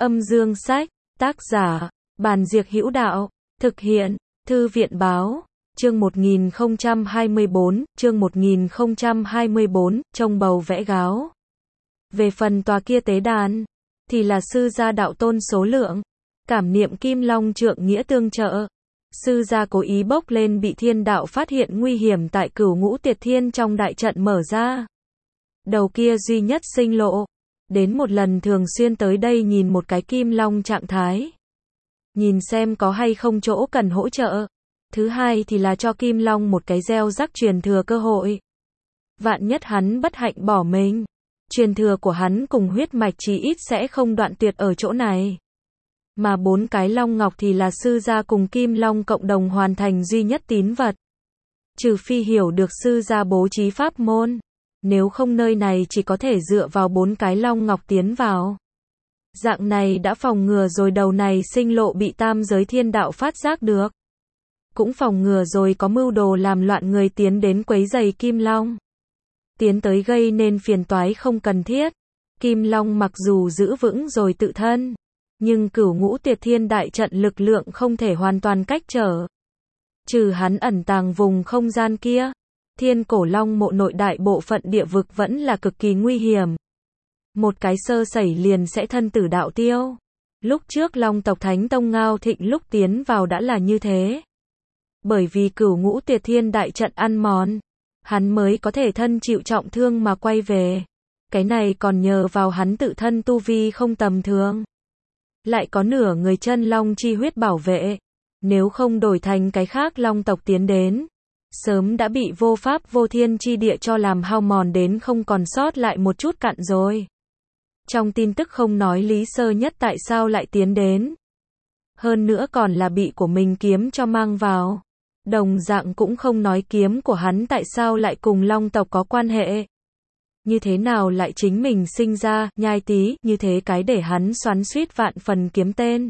Âm dương sách, tác giả, Bàn Diệc Hữu Đạo, thực hiện, Thư viện báo, chương 1024, trông bầu vẽ gáo. Về phần tòa kia tế đàn, thì là sư gia đạo tôn số lượng, cảm niệm Kim Long trượng nghĩa tương trợ. Sư gia cố ý bốc lên bị thiên đạo phát hiện nguy hiểm tại Cửu Ngũ Tiệt Thiên trong đại trận mở ra. Đầu kia duy nhất sinh lộ. Đến một lần thường xuyên tới đây nhìn một cái Kim Long trạng thái. Nhìn xem có hay không chỗ cần hỗ trợ. Thứ hai thì là cho Kim Long một cái gieo rắc truyền thừa cơ hội. Vạn nhất hắn bất hạnh bỏ mình. Truyền thừa của hắn cùng huyết mạch chí ít sẽ không đoạn tuyệt ở chỗ này. Mà 4 cái long ngọc thì là sư gia cùng Kim Long cộng đồng hoàn thành duy nhất tín vật. Trừ phi hiểu được sư gia bố trí pháp môn. Nếu không nơi này chỉ có thể dựa vào 4 cái long ngọc tiến vào. Dạng này đã phòng ngừa rồi đầu này sinh lộ bị tam giới thiên đạo phát giác được. Cũng phòng ngừa rồi có mưu đồ làm loạn người tiến đến quấy rầy Kim Long. Tiến tới gây nên phiền toái không cần thiết. Kim Long mặc dù giữ vững rồi tự thân, nhưng Cửu Ngũ Tiệt Thiên đại trận lực lượng không thể hoàn toàn cách trở. Trừ hắn ẩn tàng vùng không gian kia, Thiên Cổ Long mộ nội đại bộ phận địa vực vẫn là cực kỳ nguy hiểm. Một cái sơ sẩy liền sẽ thân tử đạo tiêu. Lúc trước Long tộc Thánh Tông Ngao Thịnh lúc tiến vào đã là như thế. Bởi vì Cửu Ngũ Tiệt Thiên đại trận ăn mòn, hắn mới có thể thân chịu trọng thương mà quay về. Cái này còn nhờ vào hắn tự thân tu vi không tầm thường. Lại có nửa người chân long chi huyết bảo vệ. Nếu không đổi thành cái khác Long tộc tiến đến, sớm đã bị vô pháp vô thiên chi địa cho làm hao mòn đến không còn sót lại một chút cặn rồi. Trong tin tức không nói Lý Sơ Nhất tại sao lại tiến đến. Hơn nữa còn là bị của mình kiếm cho mang vào. Đồng dạng cũng không nói kiếm của hắn tại sao lại cùng Long tộc có quan hệ. Như thế nào lại chính mình sinh ra, nhai tí, như thế cái để hắn xoắn xuýt vạn phần kiếm tên.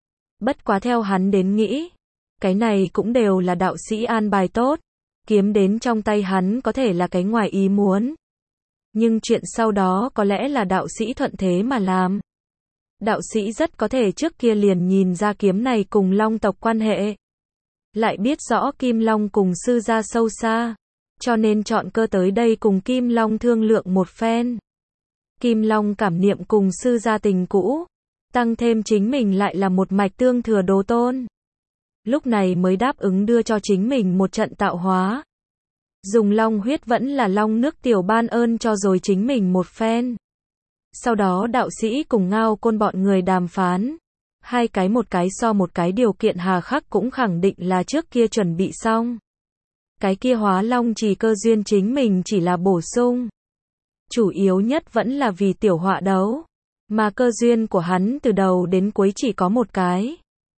Bất quá theo hắn đến nghĩ, cái này cũng đều là đạo sĩ an bài tốt. Kiếm đến trong tay hắn có thể là cái ngoài ý muốn. Nhưng chuyện sau đó có lẽ là đạo sĩ thuận thế mà làm. Đạo sĩ rất có thể trước kia liền nhìn ra kiếm này cùng Long tộc quan hệ. Lại biết rõ Kim Long cùng sư gia sâu xa. Cho nên chọn cơ tới đây cùng Kim Long thương lượng một phen. Kim Long cảm niệm cùng sư gia tình cũ. Tăng thêm chính mình lại là một mạch tương thừa đồ tôn. Lúc này mới đáp ứng đưa cho chính mình một trận tạo hóa. Dùng long huyết vẫn là long nước tiểu ban ơn cho rồi chính mình một phen. Sau đó đạo sĩ cùng Ngao Côn bọn người đàm phán. Hai cái một cái so một cái điều kiện hà khắc cũng khẳng định là trước kia chuẩn bị xong. Cái kia hóa long chỉ cơ duyên chính mình chỉ là bổ sung. Chủ yếu nhất vẫn là vì tiểu họa đấu. Mà cơ duyên của hắn từ đầu đến cuối chỉ có một cái.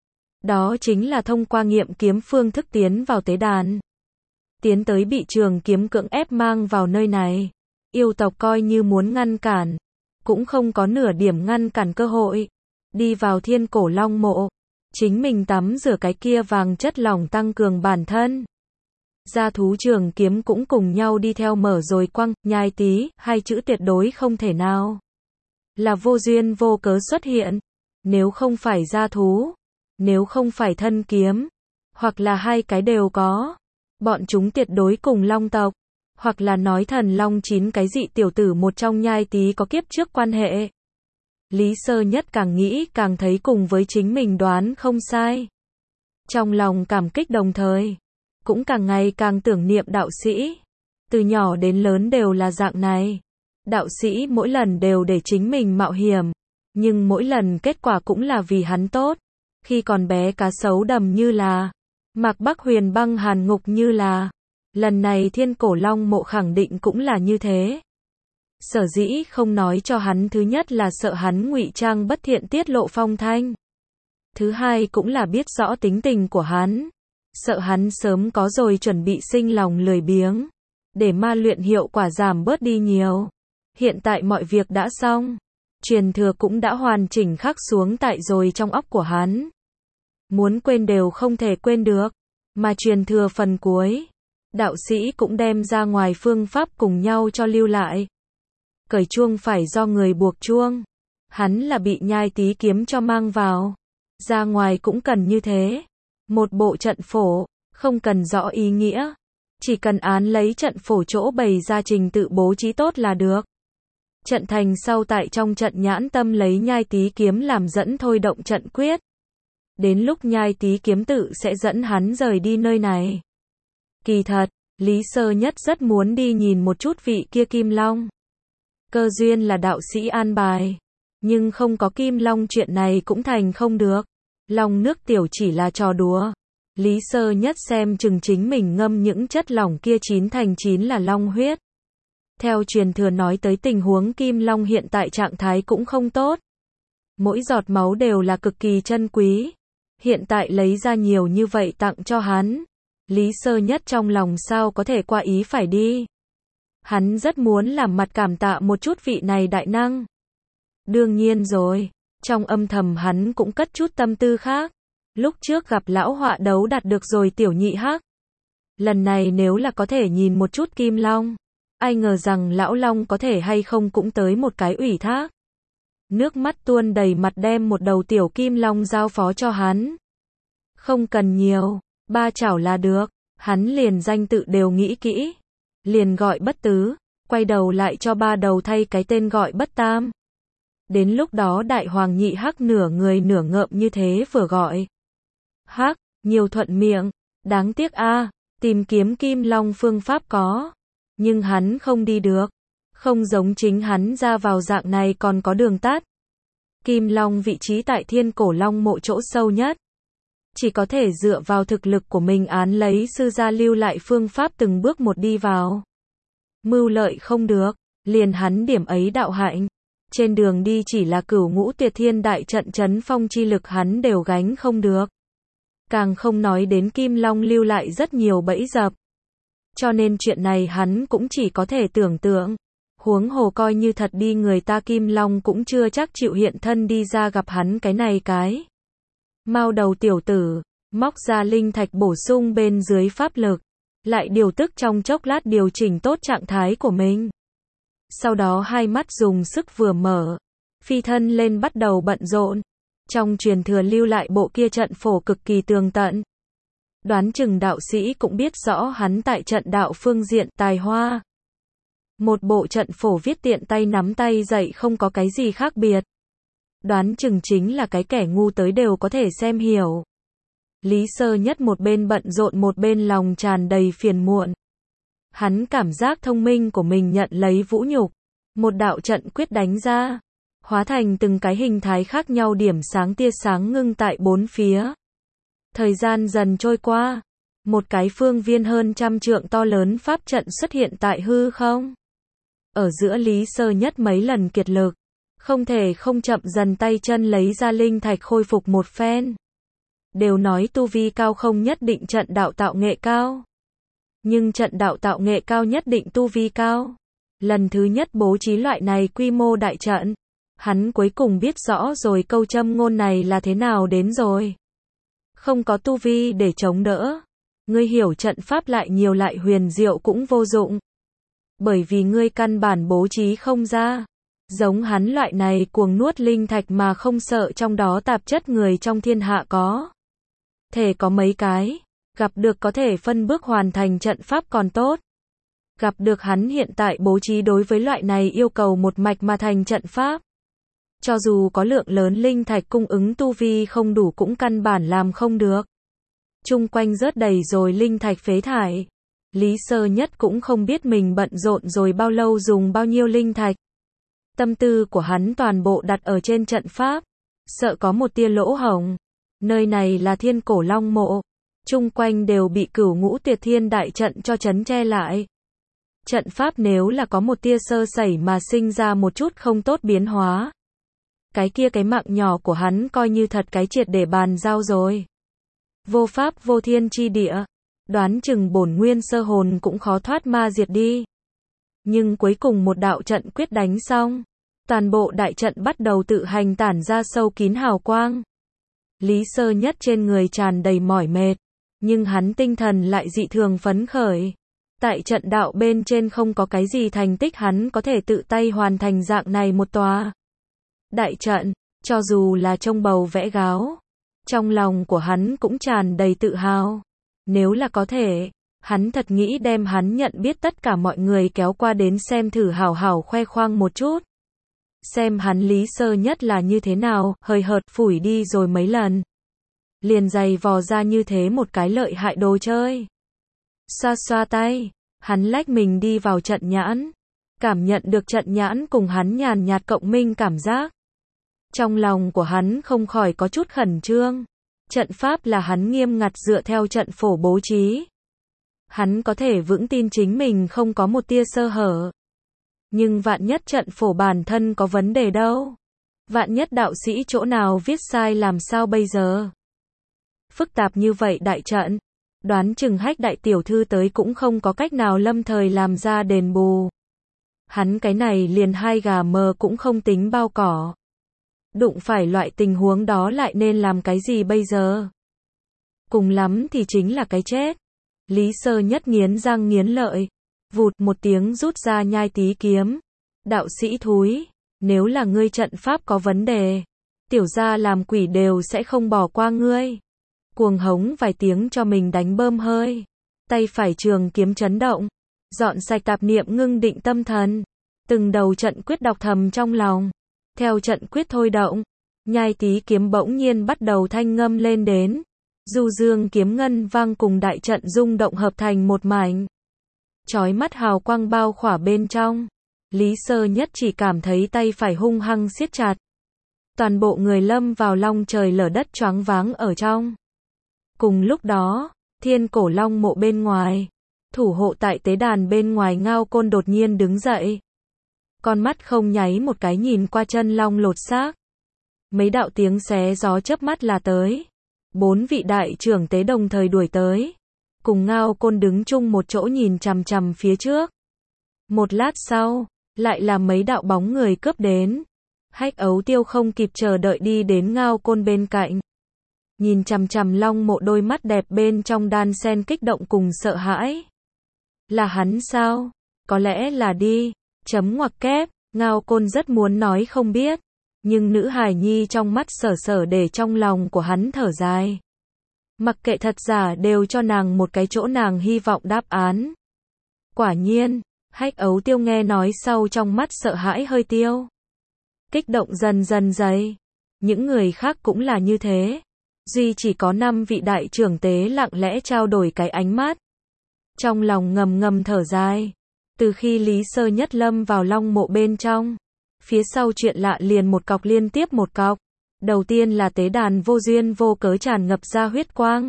Đó chính là thông qua nghiệm kiếm phương thức tiến vào tế đàn. Tiến tới bị Trường Kiếm cưỡng ép mang vào nơi này. Yêu tộc coi như muốn ngăn cản, cũng không có nửa điểm ngăn cản cơ hội. Đi vào Thiên Cổ Long mộ, chính mình tắm rửa cái kia vàng chất lỏng tăng cường bản thân. Gia thú Trường Kiếm cũng cùng nhau đi theo mở rồi quăng, nhai tí, hai chữ tuyệt đối không thể nào là vô duyên vô cớ xuất hiện. Nếu không phải gia thú, nếu không phải thân kiếm, hoặc là hai cái đều có, bọn chúng tuyệt đối cùng Long tộc, hoặc là nói thần Long 9 cái dị tiểu tử một trong nhai tí có kiếp trước quan hệ. Lý Sơ Nhất càng nghĩ càng thấy cùng với chính mình đoán không sai. Trong lòng cảm kích đồng thời, cũng càng ngày càng tưởng niệm đạo sĩ. Từ nhỏ đến lớn đều là dạng này. Đạo sĩ mỗi lần đều để chính mình mạo hiểm, nhưng mỗi lần kết quả cũng là vì hắn tốt. Khi còn bé cá sấu đầm như là, Mạc Bắc Huyền băng hàn ngục như là, lần này Thiên Cổ Long mộ khẳng định cũng là như thế. Sở dĩ không nói cho hắn, thứ nhất là sợ hắn ngụy trang bất thiện tiết lộ phong thanh. Thứ hai cũng là biết rõ tính tình của hắn. Sợ hắn sớm có rồi chuẩn bị sinh lòng lười biếng. Để ma luyện hiệu quả giảm bớt đi nhiều. Hiện tại mọi việc đã xong. Truyền thừa cũng đã hoàn chỉnh khắc xuống tại rồi trong óc của hắn. Muốn quên đều không thể quên được. Mà truyền thừa phần cuối, đạo sĩ cũng đem ra ngoài phương pháp cùng nhau cho lưu lại. Cởi chuông phải do người buộc chuông. Hắn là bị nhai tí kiếm cho mang vào. Ra ngoài cũng cần như thế. Một bộ trận phổ, không cần rõ ý nghĩa. Chỉ cần án lấy trận phổ chỗ bày ra trình tự bố trí tốt là được. Trận thành sau tại trong trận nhãn tâm lấy nhai tí kiếm làm dẫn thôi động trận quyết. Đến lúc nhai tí kiếm tự sẽ dẫn hắn rời đi nơi này. Kỳ thật, Lý Sơ Nhất rất muốn đi nhìn một chút vị kia Kim Long. Cơ duyên là đạo sĩ an bài. Nhưng không có Kim Long chuyện này cũng thành không được. Long nước tiểu chỉ là trò đùa. Lý Sơ Nhất xem chừng chính mình ngâm những chất lỏng kia 9/9 là long huyết. Theo truyền thừa nói tới tình huống Kim Long hiện tại trạng thái cũng không tốt. Mỗi giọt máu đều là cực kỳ chân quý. Hiện tại lấy ra nhiều như vậy tặng cho hắn. Lý Sơ Nhất trong lòng sao có thể qua ý phải đi. Hắn rất muốn làm mặt cảm tạ một chút vị này đại năng. Đương nhiên rồi, trong âm thầm hắn cũng cất chút tâm tư khác. Lúc trước gặp lão họa đấu đạt được rồi tiểu nhị hắc. Lần này nếu là có thể nhìn một chút Kim Long. Ai ngờ rằng lão long có thể hay không cũng tới một cái ủy thác. Nước mắt tuôn đầy mặt đem một đầu tiểu Kim Long giao phó cho hắn. Không cần nhiều, 3 chảo là được. Hắn liền danh tự đều nghĩ kỹ. Liền gọi Bất Tứ, quay đầu lại cho 3 đầu thay cái tên gọi Bất Tam. Đến lúc đó đại hoàng nhị hắc nửa người nửa ngợm như thế vừa gọi. Hắc, nhiều thuận miệng, đáng tiếc a, tìm kiếm Kim Long phương pháp có. Nhưng hắn không đi được. Không giống chính hắn ra vào dạng này còn có đường tắt. Kim Long vị trí tại Thiên Cổ Long mộ chỗ sâu nhất. Chỉ có thể dựa vào thực lực của mình án lấy sư gia lưu lại phương pháp từng bước một đi vào. Mưu lợi không được, liền hắn điểm ấy đạo hạnh. Trên đường đi chỉ là Cửu Ngũ Tuyệt Thiên đại trận chấn phong chi lực hắn đều gánh không được. Càng không nói đến Kim Long lưu lại rất nhiều bẫy dập. Cho nên chuyện này hắn cũng chỉ có thể tưởng tượng. Huống hồ coi như thật đi người ta Kim Long cũng chưa chắc chịu hiện thân đi ra gặp hắn cái này cái. Mao đầu tiểu tử, móc ra linh thạch bổ sung bên dưới pháp lực. Lại điều tức trong chốc lát điều chỉnh tốt trạng thái của mình. Sau đó hai mắt dùng sức vừa mở. Phi thân lên bắt đầu bận rộn. Trong truyền thừa lưu lại bộ kia trận phổ cực kỳ tường tận. Đoán chừng đạo sĩ cũng biết rõ hắn tại trận đạo phương diện tài hoa. Một bộ trận phổ viết tiện tay nắm tay dạy không có cái gì khác biệt. Đoán chừng chính là cái kẻ ngu tới đều có thể xem hiểu. Lý Sơ Nhất một bên bận rộn một bên lòng tràn đầy phiền muộn. Hắn cảm giác thông minh của mình nhận lấy vũ nhục. Một đạo trận quyết đánh ra. Hóa thành từng cái hình thái khác nhau điểm sáng tia sáng ngưng tại bốn phía. Thời gian dần trôi qua. Một cái phương viên hơn 100 trượng to lớn pháp trận xuất hiện tại hư không. Ở giữa Lý Sơ Nhất mấy lần kiệt lực. Không thể không chậm dần tay chân lấy ra linh thạch khôi phục một phen. Đều nói tu vi cao không nhất định trận đạo tạo nghệ cao. Nhưng trận đạo tạo nghệ cao nhất định tu vi cao. Lần thứ nhất bố trí loại này quy mô đại trận. Hắn cuối cùng biết rõ rồi câu châm ngôn này là thế nào đến rồi. Không có tu vi để chống đỡ. Ngươi hiểu trận pháp lại nhiều lại huyền diệu cũng vô dụng. Bởi vì ngươi căn bản bố trí không ra. Giống hắn loại này cuồng nuốt linh thạch mà không sợ trong đó tạp chất người trong thiên hạ có. Thể có mấy cái. Gặp được có thể phân bước hoàn thành trận pháp còn tốt. Gặp được hắn hiện tại bố trí đối với loại này yêu cầu một mạch mà thành trận pháp. Cho dù có lượng lớn linh thạch cung ứng tu vi không đủ cũng căn bản làm không được. Chung quanh rớt đầy rồi linh thạch phế thải. Lý Sơ Nhất cũng không biết mình bận rộn rồi bao lâu dùng bao nhiêu linh thạch. Tâm tư của hắn toàn bộ đặt ở trên trận pháp. Sợ có một tia lỗ hổng. Nơi này là Thiên Cổ Long mộ. Chung quanh đều bị Cửu Ngũ Tuyệt Thiên đại trận cho trấn che lại. Trận pháp nếu là có một tia sơ sẩy mà sinh ra một chút không tốt biến hóa. Cái kia cái mạng nhỏ của hắn coi như thật cái triệt để bàn giao rồi. Vô pháp vô thiên chi địa. Đoán chừng bổn nguyên sơ hồn cũng khó thoát ma diệt đi. Nhưng cuối cùng một đạo trận quyết đánh xong. Toàn bộ đại trận bắt đầu tự hành tản ra sâu kín hào quang. Lý Sơ Nhất trên người tràn đầy mỏi mệt. Nhưng hắn tinh thần lại dị thường phấn khởi. Tại trận đạo bên trên không có cái gì thành tích hắn có thể tự tay hoàn thành dạng này một tòa. Đại trận, cho dù là trông bầu vẽ gáo, trong lòng của hắn cũng tràn đầy tự hào. Nếu là có thể, hắn thật nghĩ đem hắn nhận biết tất cả mọi người kéo qua đến xem thử hảo hảo khoe khoang một chút. Xem hắn Lý Sơ Nhất là như thế nào, hời hợt phủi đi rồi mấy lần. Liền giày vò ra như thế một cái lợi hại đồ chơi. Xoa xoa tay, hắn lách mình đi vào trận nhãn. Cảm nhận được trận nhãn cùng hắn nhàn nhạt cộng minh cảm giác. Trong lòng của hắn không khỏi có chút khẩn trương. Trận pháp là hắn nghiêm ngặt dựa theo trận phổ bố trí. Hắn có thể vững tin chính mình không có một tia sơ hở. Nhưng vạn nhất trận phổ bản thân có vấn đề đâu. Vạn nhất đạo sĩ chỗ nào viết sai làm sao bây giờ? Phức tạp như vậy đại trận, đoán chừng Hách đại tiểu thư tới cũng không có cách nào lâm thời làm ra đền bù. Hắn cái này liền hai gà mờ cũng không tính bao cỏ. Đụng phải loại tình huống đó lại nên làm cái gì bây giờ? Cùng lắm thì chính là cái chết. Lý Sơ Nhất nghiến răng nghiến lợi, vụt một tiếng rút ra nhai tí kiếm. Đạo sĩ thúi, nếu là ngươi trận pháp có vấn đề, tiểu gia làm quỷ đều sẽ không bỏ qua ngươi. Cuồng hống vài tiếng cho mình đánh bơm hơi. Tay phải trường kiếm chấn động, dọn sạch tạp niệm ngưng định tâm thần. Từng đầu trận quyết đọc thầm trong lòng. Theo trận quyết thôi động, nhai tí kiếm bỗng nhiên bắt đầu thanh ngâm lên đến. Du dương kiếm ngân vang cùng đại trận rung động hợp thành một mảnh. Chói mắt hào quang bao khỏa bên trong. Lý Sơ Nhất chỉ cảm thấy tay phải hung hăng siết chặt. Toàn bộ người lâm vào long trời lở đất choáng váng ở trong. Cùng lúc đó, Thiên Cổ Long mộ bên ngoài, thủ hộ tại tế đàn bên ngoài Ngao Côn đột nhiên đứng dậy. Con mắt không nháy một cái nhìn qua chân long lột xác. Mấy đạo tiếng xé gió chớp mắt là tới. 4 vị đại trưởng tế đồng thời đuổi tới. Cùng Ngao Côn đứng chung một chỗ nhìn chằm chằm phía trước. Một lát sau, lại là mấy đạo bóng người cướp đến. Hách Ấu Tiêu không kịp chờ đợi đi đến Ngao Côn bên cạnh. Nhìn chằm chằm long mộ đôi mắt đẹp bên trong đan sen kích động cùng sợ hãi. Là hắn sao? Có lẽ là đi. Chấm ngoặc kép, Ngao Côn rất muốn nói không biết. Nhưng nữ hài nhi trong mắt sở sở để trong lòng của hắn thở dài. Mặc kệ thật giả đều cho nàng một cái chỗ nàng hy vọng đáp án. Quả nhiên, Hách Ấu Tiêu nghe nói sau trong mắt sợ hãi hơi tiêu. Kích động dần dần dày. Những người khác cũng là như thế. Duy chỉ có 5 vị đại trưởng tế lặng lẽ trao đổi cái ánh mắt. Trong lòng ngầm ngầm thở dài. Từ khi Lý Sơ Nhất lâm vào long mộ bên trong, phía sau chuyện lạ liền một cọc liên tiếp một cọc. Đầu tiên là tế đàn vô duyên vô cớ tràn ngập ra huyết quang.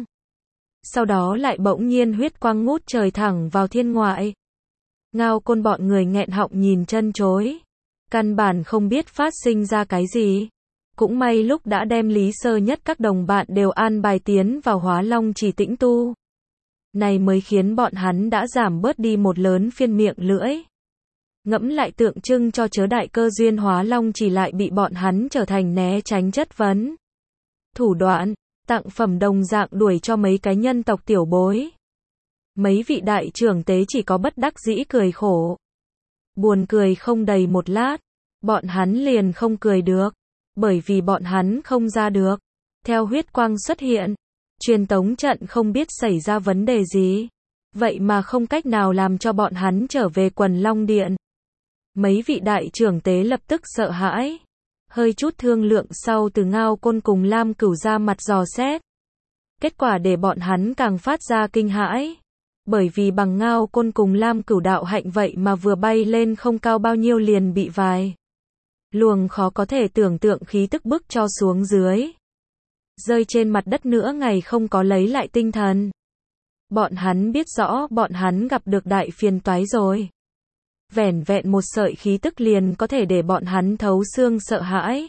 Sau đó lại bỗng nhiên huyết quang ngút trời thẳng vào thiên ngoại. Ngao Côn bọn người nghẹn họng nhìn chân chối. Căn bản không biết phát sinh ra cái gì. Cũng may lúc đã đem Lý Sơ Nhất các đồng bạn đều an bài tiến vào Hóa Long chỉ tĩnh tu. Này mới khiến bọn hắn đã giảm bớt đi một lớn phiên miệng lưỡi. Ngẫm lại tượng trưng cho chớ đại cơ duyên Hóa Long chỉ lại bị bọn hắn trở thành né tránh chất vấn. Thủ đoạn, tặng phẩm đồng dạng đuổi cho mấy cái nhân tộc tiểu bối. Mấy vị đại trưởng tế chỉ có bất đắc dĩ cười khổ. Buồn cười không đầy một lát, bọn hắn liền không cười được. Bởi vì bọn hắn không ra được. Theo huyết quang xuất hiện, truyền tống trận không biết xảy ra vấn đề gì. Vậy mà không cách nào làm cho bọn hắn trở về Quần Long Điện. Mấy vị đại trưởng tế lập tức sợ hãi. Hơi chút thương lượng sau từ Ngao Côn cùng Lam Cửu ra mặt dò xét. Kết quả để bọn hắn càng phát ra kinh hãi. Bởi vì bằng Ngao Côn cùng Lam Cửu đạo hạnh vậy mà vừa bay lên không cao bao nhiêu liền bị vài luồng khó có thể tưởng tượng khí tức bức cho xuống dưới. Rơi trên mặt đất nữa ngày không có lấy lại tinh thần. Bọn hắn biết rõ bọn hắn gặp được đại phiền toái rồi. Vẻn vẹn một sợi khí tức liền có thể để bọn hắn thấu xương sợ hãi.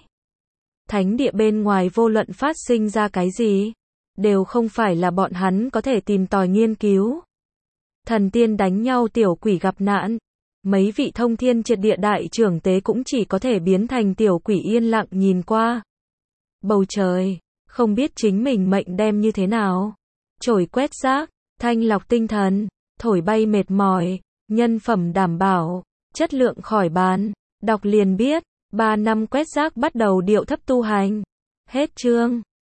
Thánh địa bên ngoài vô luận phát sinh ra cái gì, đều không phải là bọn hắn có thể tìm tòi nghiên cứu. Thần tiên đánh nhau tiểu quỷ gặp nạn. Mấy vị thông thiên triệt địa đại trưởng tế cũng chỉ có thể biến thành tiểu quỷ yên lặng nhìn qua. Bầu trời, không biết chính mình mệnh đem như thế nào. Chổi quét rác, thanh lọc tinh thần, thổi bay mệt mỏi, nhân phẩm đảm bảo, chất lượng khỏi bàn. Đọc liền biết, 3 năm quét rác bắt đầu điệu thấp tu hành. Hết chương.